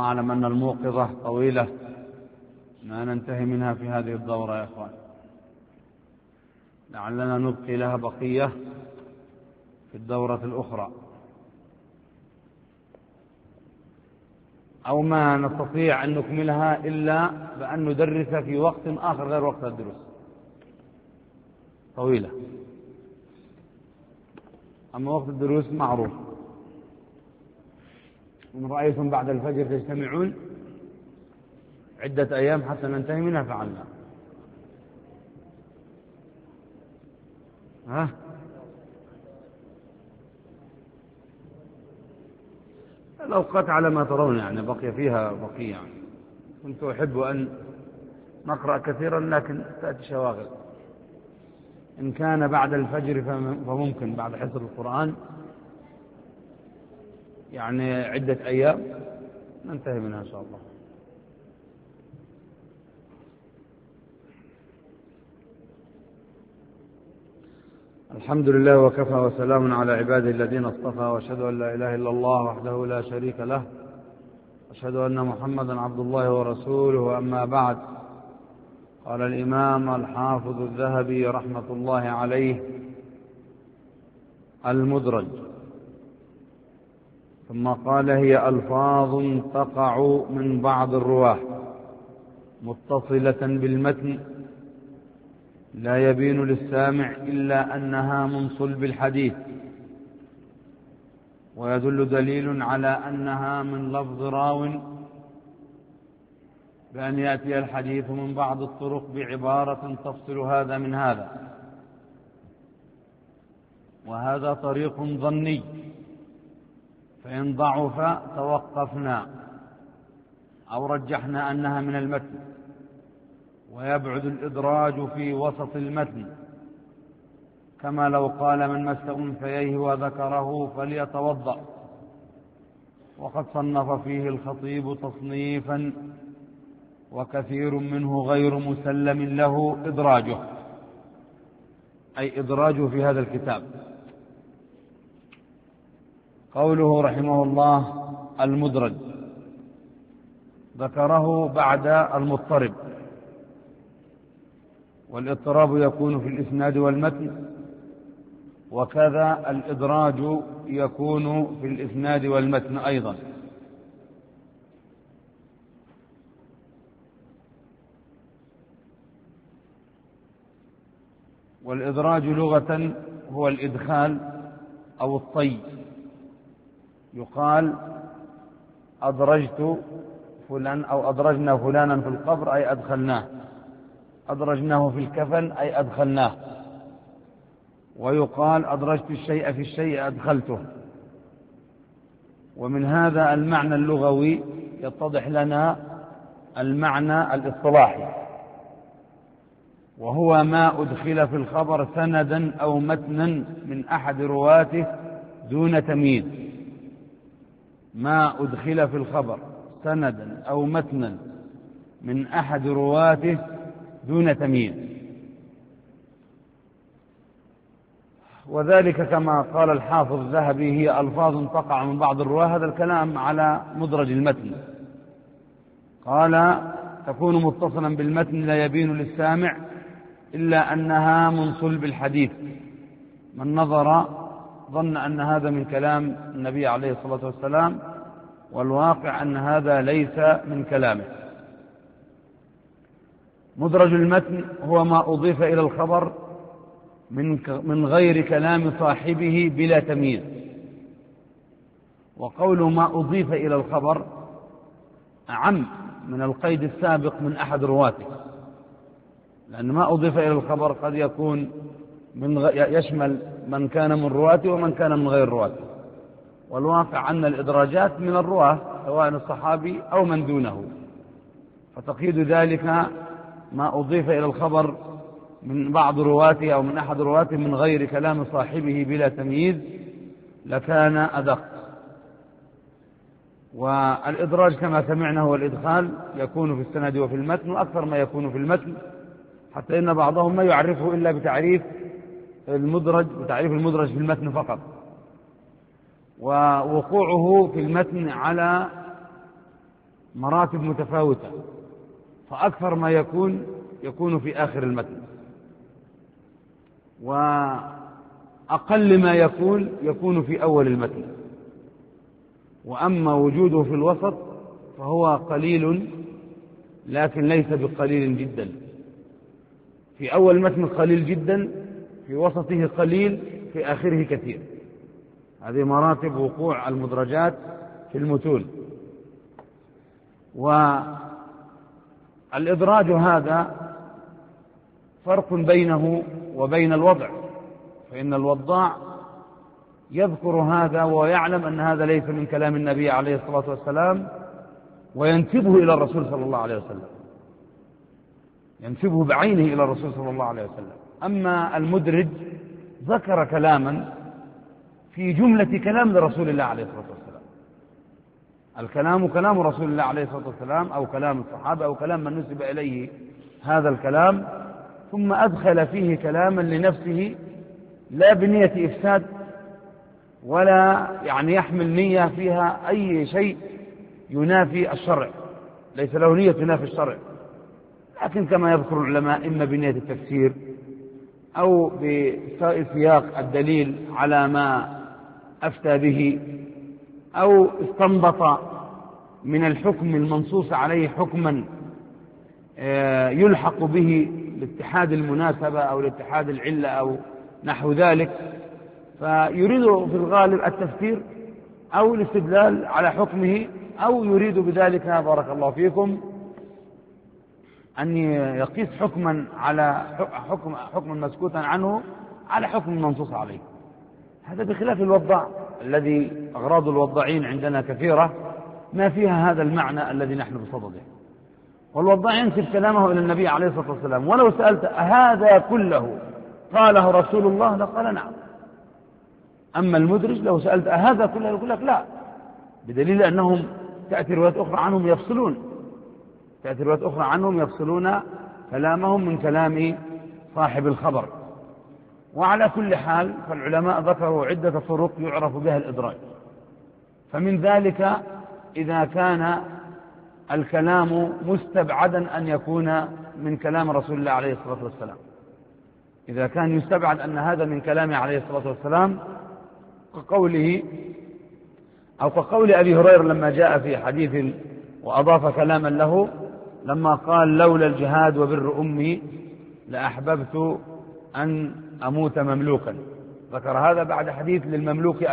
أعلم أن الموقظة طويلة ما ننتهي منها في هذه الدورة يا إخوان، لعلنا نبقي لها بقية في الدورة الأخرى، أو ما نستطيع أن نكملها إلا بأن ندرس في وقت آخر غير وقت الدروس. طويلة، أما وقت الدروس معروف. إن رأيتم بعد الفجر تجتمعون عدة أيام حتى ننتهي منها فعلنا. الأوقات على ما ترون، يعني بقي فيها بقية. يعني كنت أحب أن نقرأ كثيرا لكن تأتي شواغل. إن كان بعد الفجر فممكن بعد حصة القرآن يعني عدة أيام ننتهي منها إن شاء الله. الحمد لله وكفى وسلام على عباده الذين اصطفى، وأشهد أن لا إله إلا الله وحده لا شريك له، أشهد أن محمدا عبد الله ورسوله. أما بعد، قال الإمام الحافظ الذهبي رحمة الله عليه: المدرج. ثم قال: هي ألفاظ تقع من بعض الرواه متصلة بالمتن لا يبين للسامع إلا أنها من صلب الحديث، ويدل دليل على أنها من لفظ راو بأن يأتي الحديث من بعض الطرق بعبارة تفصل هذا من هذا، وهذا طريق ظني، فإن ضعف توقفنا أو رجحنا أنها من المتن، ويبعد الإدراج في وسط المتن، كما لو قال: من مس أنثييه وذكره فليتوضأ، وقد صنف فيه الخطيب تصنيفا وكثير منه غير مسلم له إدراجه، أي إدراجه في هذا الكتاب. قوله رحمه الله المدرج ذكره بعد المضطرب، والاضطراب يكون في الإسناد والمتن، وكذا الإدراج يكون في الإسناد والمتن أيضا. والإدراج لغة هو الإدخال أو الطي. يقال أدرجت فلان أو أدرجنا فلانا في القبر أي أدخلناه، أدرجناه في الكفن أي أدخلناه. ويقال أدرجت الشيء في الشيء أدخلته. ومن هذا المعنى اللغوي يتضح لنا المعنى الاصطلاحي، وهو ما أدخل في الخبر سندا أو متنا من أحد رواته دون تمييز. ما أدخل في الخبر سندا أو متنا من أحد رواته دون تمييز، وذلك كما قال الحافظ الذهبي: هي ألفاظ تقع من بعض الرواه. هذا الكلام على مدرج المتن. قال: تكون متصلا بالمتن لا يبين للسامع إلا أنها من صلب الحديث. من نظر ظن أن هذا من كلام النبي عليه الصلاة والسلام، والواقع أن هذا ليس من كلامه. مدرج المتن هو ما أضيف إلى الخبر من غير كلام صاحبه بلا تمييز. وقول ما أضيف إلى الخبر أعم من القيد السابق من أحد رواته، لأن ما أضيف إلى الخبر قد يكون يشمل من كان من رواته ومن كان من غير رواته، والواقع أن الإدراجات من الرواه سواء الصحابي أو من دونه. فتقييد ذلك ما أضيف إلى الخبر من بعض رواته أو من أحد رواته من غير كلام صاحبه بلا تمييز لكان أدق. والإدراج كما سمعنا هو الإدخال، يكون في السند وفي المتن، وأكثر ما يكون في المتن، حتى إن بعضهم ما يعرفه إلا بتعريف المدرج في المتن فقط. ووقوعه في المتن على مراتب متفاوتة، فأكثر ما يكون في آخر المتن، وأقل ما يكون في أول المتن. وأما وجوده في الوسط فهو قليل، لكن ليس بقليل جدا. في أول المتن قليل جدا، في وسطه قليل، في آخره كثير. هذه مراتب وقوع المدرجات في المتون. والإدراج هذا فرق بينه وبين الوضع، فإن الوضاع يذكر هذا ويعلم أن هذا ليس من كلام النبي عليه الصلاة والسلام، وينسبه إلى الرسول صلى الله عليه وسلم، ينسبه بعينه إلى الرسول صلى الله عليه وسلم. أما المدرج ذكر كلاما في جملة كلام لرسول الله عليه الصلاة والسلام. الكلام كلام رسول الله عليه الصلاة والسلام، أو كلام الصحابة، أو كلام من نسب إليه هذا الكلام، ثم أدخل فيه كلاما لنفسه لا بنية إفساد، ولا يحمل نية فيها أي شيء ينافي الشرع، ليس له نية تنافي الشرع، لكن كما يذكر العلماء إما بنية التفسير أو بسياق الدليل على ما أفتى به، أو استنبط من الحكم المنصوص عليه حكما يلحق به لاتحاد المناسبة أو لاتحاد العلة أو نحو ذلك، فيريد في الغالب التفسير أو الاستدلال على حكمه، أو يريد بذلك بارك الله فيكم أن يقيس حكما على حكم مسكوتا عنه على حكم منصوص عليه. هذا بخلاف الوضاع الذي أغراض الوضاعين عندنا كثيرة ما فيها هذا المعنى الذي نحن بصدده. والوضاع ينسب كلامه إلى النبي عليه الصلاة والسلام، ولو سألت هذا كله قاله رسول الله لقال نعم. أما المدرج لو سألت هذا كله يقول لك لا، بدليل أنهم تأتي روايات أخرى عنهم يفصلون كلامهم من كلام صاحب الخبر. وعلى كل حال فالعلماء ذكروا عدة طرق يعرف بها الإدراج. فمن ذلك إذا كان الكلام مستبعدا أن يكون من كلام رسول الله عليه الصلاة والسلام، إذا كان يستبعد أن هذا من كلامه عليه الصلاة والسلام، كقوله أو كقول أبي هريرة لما جاء في حديث وأضاف كلاما له لما قال لولا الجهاد وبر أمي لأحببت أن أموت مملوكا. ذكر هذا بعد حديث للمملوك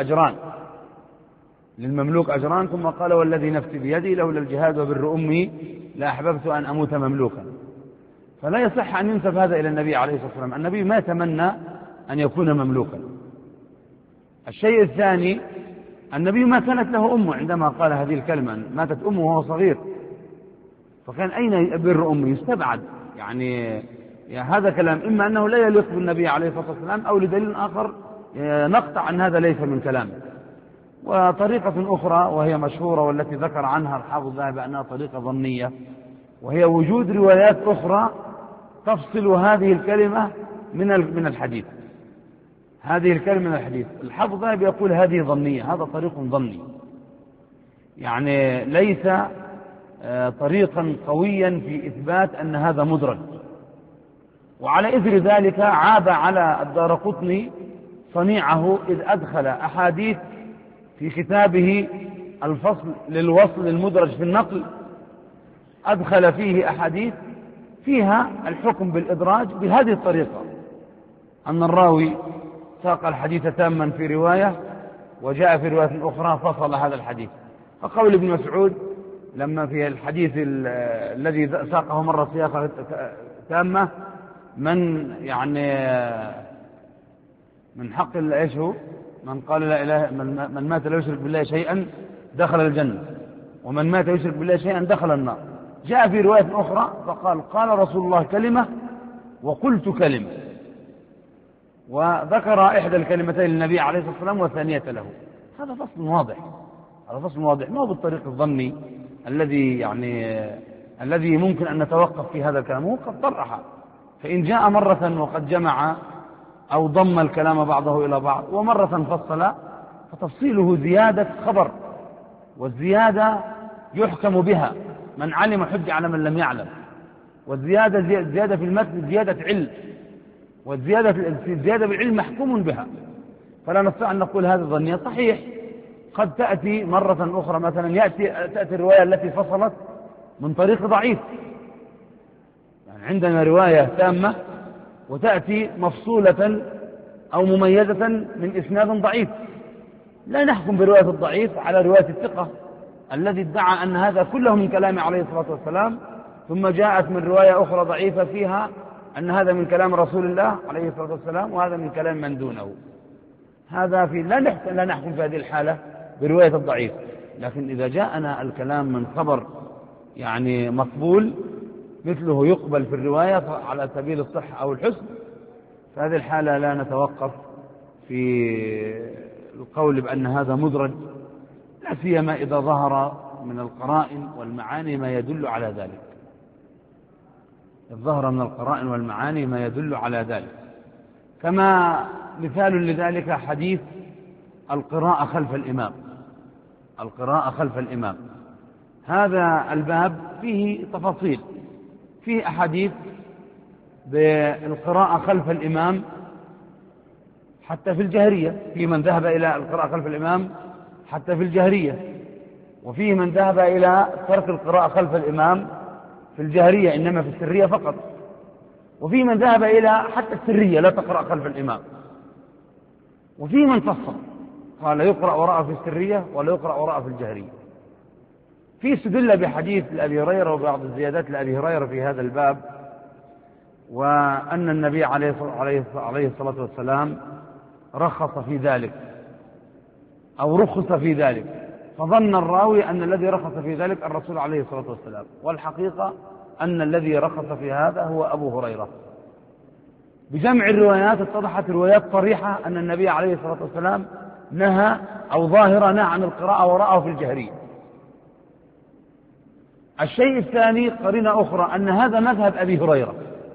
أجران، ثم قال والذي نفسي بيدي لولا الجهاد وبر أمي لأحببت أن أموت مملوكا. فلا يصح أن ينسب هذا إلى النبي عليه الصلاة والسلام، النبي ما تمنى أن يكون مملوكا. الشيء الثاني، النبي ما كانت له أمه عندما قال هذه الكلمة، ماتت أمه وهو صغير، فكان أين بر أمه؟ يستبعد. هذا كلام إما أنه لا يليق بالنبي عليه الصلاة والسلام، أو لدليل آخر نقطع أن هذا ليس من كلامه. وطريقة أخرى وهي مشهورة والتي ذكر عنها الحافظ الذهبي أنها طريقة ظنية، وهي وجود روايات أخرى تفصل هذه الكلمة من الحديث. هذه الكلمة من الحديث الحافظ الذهبي يقول هذه ظنية، هذا طريق ظني، ليس طريقا قويا في إثبات أن هذا مدرج. وعلى إثر ذلك عاب على الدارقطني صنيعه إذ أدخل أحاديث في كتابه الفصل للوصل المدرج في النقل، أدخل فيه أحاديث فيها الحكم بالإدراج بهذه الطريقة، أن الراوي ساق الحديث تاما في رواية وجاء في رواية أخرى فصل هذا الحديث. فقول ابن مسعود لما في الحديث الذي ساقه مرة سياقة تامة من حق ايش هو من قال لا إله من مات لا يشرك بالله شيئا دخل الجنة، ومن مات يشرك بالله شيئا دخل النار. جاء في رواية أخرى فقال قال رسول الله كلمة وقلت كلمة، وذكر إحدى الكلمتين للنبي عليه الصلاة والسلام والثانية له. هذا فصل واضح، ما هو بالطريق الظني الذي ممكن أن نتوقف في هذا الكلام. هو قد طرح، فإن جاء مرة وقد جمع أو ضم الكلام بعضه إلى بعض، ومرة فصل، فتفصيله زيادة خبر، والزيادة يحكم بها من علم حج على من لم يعلم، والزيادة زيادة في المتن زيادة علم، والزيادة بالعلم محكوم بها، فلا نستطيع أن نقول هذه ظنية. صحيح قد تأتي مرة أخرى مثلا تأتي الرواية التي فصلت من طريق ضعيف، يعني عندنا رواية تامة وتأتي مفصولة أو مميزة من إسناد ضعيف، لا نحكم برواية الضعيف على رواية الثقة الذي ادعى أن هذا كله من كلام عليه الصلاة والسلام، ثم جاءت من رواية أخرى ضعيفة فيها أن هذا من كلام رسول الله عليه الصلاة والسلام وهذا من كلام من دونه. هذا لا نحكم في هذه الحالة برواية الضعيف. لكن إذا جاءنا الكلام من خبر يعني مقبول مثله يقبل في الرواية على سبيل الصحة أو الحسن، فهذه الحالة لا نتوقف في القول بأن هذا مدرج، لا سيما إذا ظهر من القرائن والمعاني ما يدل على ذلك. الظهر من القرائن والمعاني ما يدل على ذلك، كما مثال لذلك حديث القراءة خلف الإمام. القراءة خلف الإمام هذا الباب فيه تفاصيل، فيه أحاديث بالقراءة خلف الإمام حتى في الجهرية، في من ذهب إلى القراءة خلف الإمام حتى في الجهرية، وفيه من ذهب إلى ترك القراءة خلف الإمام في الجهرية إنما في السرية فقط، وفيه من ذهب إلى حتى السرية لا تقرأ خلف الإمام، وفيه من فصل قال يقرأ وراءه في السرية ولا يقرأ وراءه في الجهرية. في استدل بحديث لأبي هريرة وبعض الزيادات لأبي هريرة في هذا الباب، وأن النبي عليه الصلاة والسلام رخص في ذلك أو رخص في ذلك، فظن الراوي أن الذي رخص في ذلك الرسول عليه الصلاة والسلام، والحقيقة أن الذي رخص في هذا هو أبو هريرة. بجمع الروايات اتضحت روايات صريحة أن النبي عليه الصلاة والسلام نهى أو ظاهرة نهى عن القراءة وراءه في الجهرية. الشيء الثاني قرينة أخرى أن هذا مذهب أبي هريرة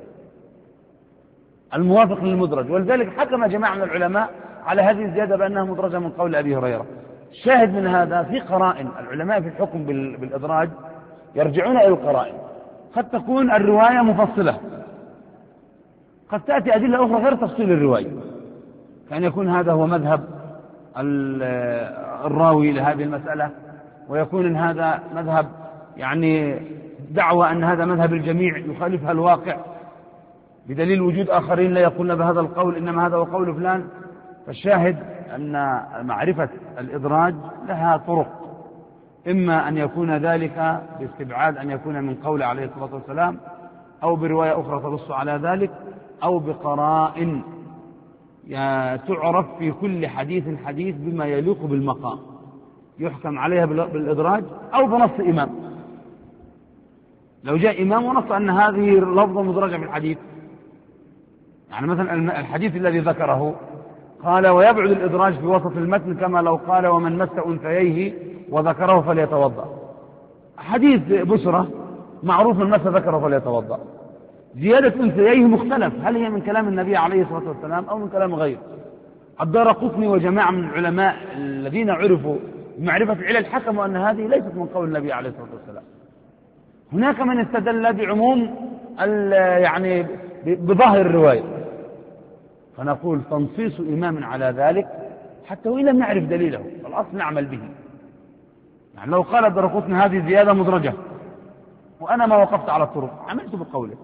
الموافق للمدرج، ولذلك حكم جماعة من العلماء على هذه الزيادة بأنها مدرجة من قول أبي هريرة. شاهد من هذا في قرائن، العلماء في الحكم بالإدراج يرجعون إلى القرائن، قد تكون الرواية مفصلة، قد تأتي أدلة أخرى غير تفصيل الرواية، كأن يكون هذا هو مذهب الراوي لهذه المسألة، ويكون إن هذا مذهب يعني دعوة أن هذا مذهب الجميع يخالفها الواقع بدليل وجود آخرين لا يقولون بهذا القول إنما هذا هو قول فلان. فالشاهد أن معرفة الإدراج لها طرق، إما أن يكون ذلك باستبعاد أن يكون من قول عليه الصلاة والسلام، أو برواية أخرى تنص على ذلك، أو بقرائن تعرف في كل حديث بما يليق بالمقام يحكم عليها بالإدراج، أو بنص إمام. لو جاء إمام ونص أن هذه لفظة مدرجة في الحديث، يعني مثلا الحديث الذي ذكره قال ويبعد الإدراج في وسط المتن كما لو قال ومن مس أنثييه وذكره فليتوضأ. حديث بسرة معروف من مس ذكره فليتوضأ، زيادة أنثييه مختلف، هل هي من كلام النبي عليه الصلاة والسلام أو من كلام غيره. الدارقطني وجماعة من العلماء الذين عرفوا بمعرفة العلل حكموا أن هذه ليست من قول النبي عليه الصلاة والسلام. هناك من استدل بعموم يعني بظاهر الرواية، فنقول تنصيص إمام على ذلك حتى وإن لم نعرف دليله فالأصل نعمل به. يعني لو قال الدارقطني هذه زيادة مدرجة وأنا ما وقفت على الطرق عملت بقوله،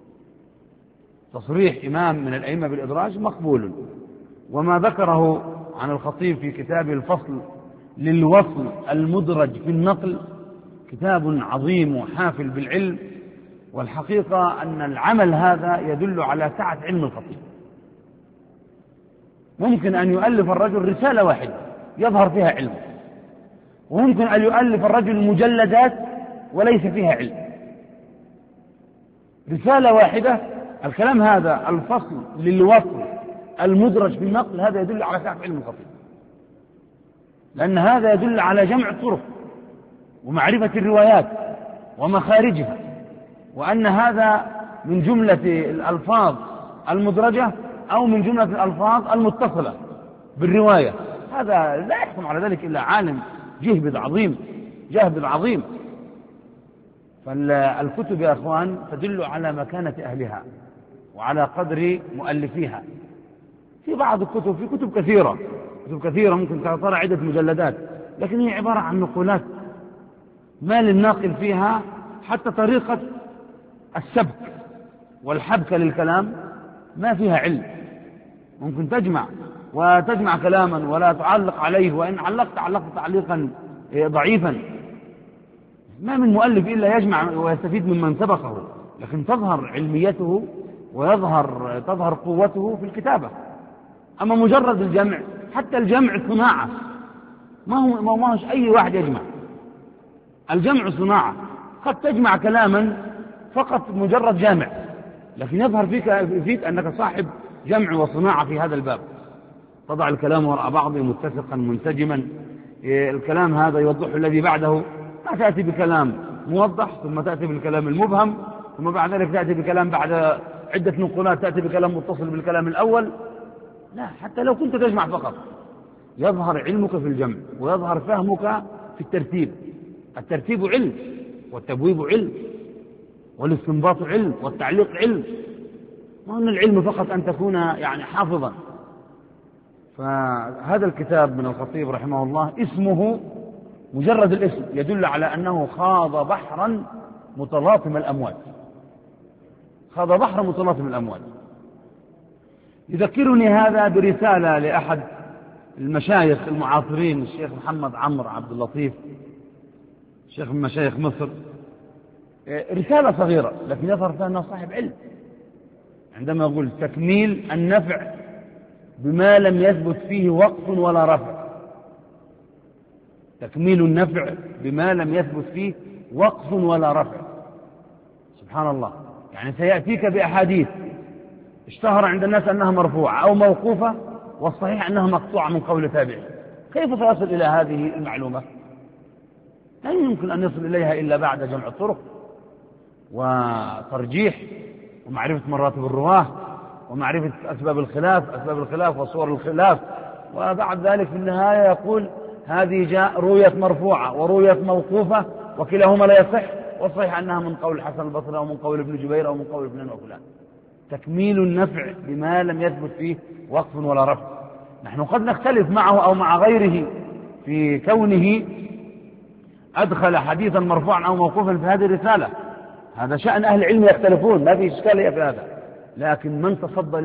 تصريح إمام من الأئمة بالإدراج مقبول. وما ذكره عن الخطيب في كتاب الفصل للوصل المدرج في النقل كتاب عظيم وحافل بالعلم، والحقيقة أن العمل هذا يدل على سعة علم الخطيب. ممكن أن يؤلف الرجل رسالة واحدة يظهر فيها علم، وممكن أن يؤلف الرجل مجلدات وليس فيها علم. رسالة واحدة الكلام هذا الفصل للوصل المدرج في النقل هذا يدل على سعة علم الخطيب، لأن هذا يدل على جمع الطرق ومعرفة الروايات ومخارجها، وأن هذا من جملة الألفاظ المدرجة أو من جملة الألفاظ المتصلة بالرواية. هذا لا يحكم على ذلك إلا عالم جهبذ عظيم. فالكتب يا أخوان تدل على مكانة أهلها وعلى قدر مؤلفيها. في بعض الكتب، في كتب كثيرة ممكن ترى عدة مجلدات، لكن هي عبارة عن نقولات، ما للناقل فيها حتى طريقة السبك والحبكة للكلام ما فيها علم. ممكن تجمع كلاما ولا تعلق عليه، وإن علقت تعليقا ضعيفا. ما من مؤلف إلا يجمع ويستفيد ممن سبقه، لكن تظهر علميته تظهر قوته في الكتابة. أما مجرد الجمع، حتى الجمع صناعة، ما هوش أي واحد يجمع. الجمع صناعة، قد تجمع كلاما فقط مجرد جامع، لكن يظهر فيك أنك صاحب جمع وصناعة في هذا الباب. تضع الكلام وراء بعضه متسقا منسجما، الكلام هذا يوضح الذي بعده، ما تأتي بكلام موضح ثم تأتي بالكلام المبهم، ثم بعد ذلك تأتي بكلام بعد عدة نقولات تأتي بكلام متصل بالكلام الأول. لا، حتى لو كنت تجمع فقط يظهر علمك في الجمع ويظهر فهمك في الترتيب. الترتيب علم، والتبويب علم، والاستنباط علم، والتعليق علم. ما أن العلم فقط أن تكون يعني حافظا. فهذا الكتاب من الخطيب رحمه الله اسمه، مجرد الاسم يدل على أنه خاض بحرا متلاطم الأمواج. خاض بحرا متلاطم الأمواج. يذكرني هذا برسالة لأحد المشايخ المعاصرين، الشيخ محمد عمرو عبد اللطيف، شيخ من مشايخ مصر. رسالة صغيرة لكن يظهر فيها أنه صاحب علم، عندما يقول تكميل النفع بما لم يثبت فيه وقف ولا رفع. تكميل النفع بما لم يثبت فيه وقف ولا رفع. سبحان الله، يعني سيأتيك بأحاديث اشتهر عند الناس أنها مرفوعة أو موقوفة، والصحيح أنها مقطوعة من قول تابعي. كيف سيصل إلى هذه المعلومة؟ لا يمكن أن يصل إليها إلا بعد جمع الطرق وترجيح ومعرفة مراتب الرواه ومعرفة أسباب الخلاف وصور الخلاف. وبعد ذلك في النهاية يقول هذه رويت مرفوعة ورويت موقوفة وكلاهما لا يصح، والصحيح أنها من قول الحسن البصري أو من قول ابن جبير أو من قول فلان وفلان. تكميل النفع بما لم يثبت فيه وقف ولا رفع. نحن قد نختلف معه أو مع غيره في كونه أدخل حديثا مرفوعا أو موقوفا في هذه الرسالة، هذا شأن أهل العلم يختلفون، ما في إشكالية في هذا. لكن من تصدى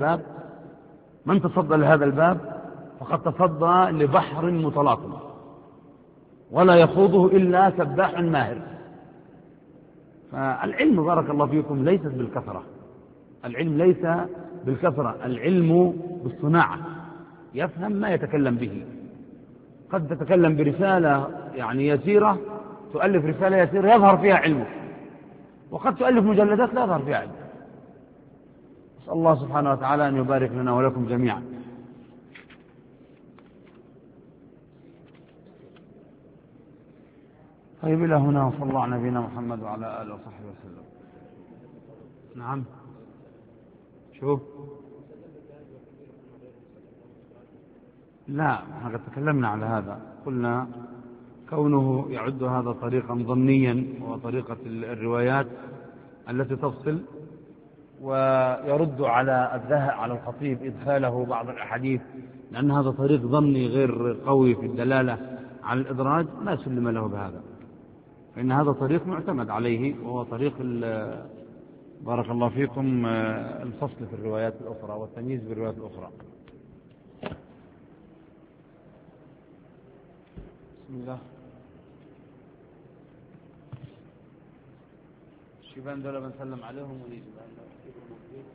لهذا الباب فقد تصدى لبحر متلاطم ولا يخوضه إلا سباح ماهر. فالعلم بارك الله فيكم ليست بالكثرة، العلم ليس بالكثرة، العلم بالصناعة. يفهم ما يتكلم به. قد تتكلم برسالة يعني يسيرة، تؤلف رسالة يسيرة يظهر فيها علمك، وقد تؤلف مجلدات لا يظهر فيها علمك. أسأل الله سبحانه وتعالى أن يبارك لنا ولكم جميعا. طيب، إلى هنا وصلى الله على نبينا محمد وعلى آله وصحبه وسلم. نعم، شوف، لا، احنا قد تكلمنا على هذا، قلنا كونه يعد هذا طريقا ظنيا وطريقة الروايات التي تفصل، ويرد على الخطيب إدخاله بعض الأحاديث، لأن هذا طريق ظني غير قوي في الدلالة على الإدراج، لا سلم له بهذا، فإن هذا طريق معتمد عليه، وهو طريق بارك الله فيكم الفصل في الروايات الأخرى والتمييز بالروايات الأخرى. بسم الله. الشيبان دول بنسلم عليهم ونيجي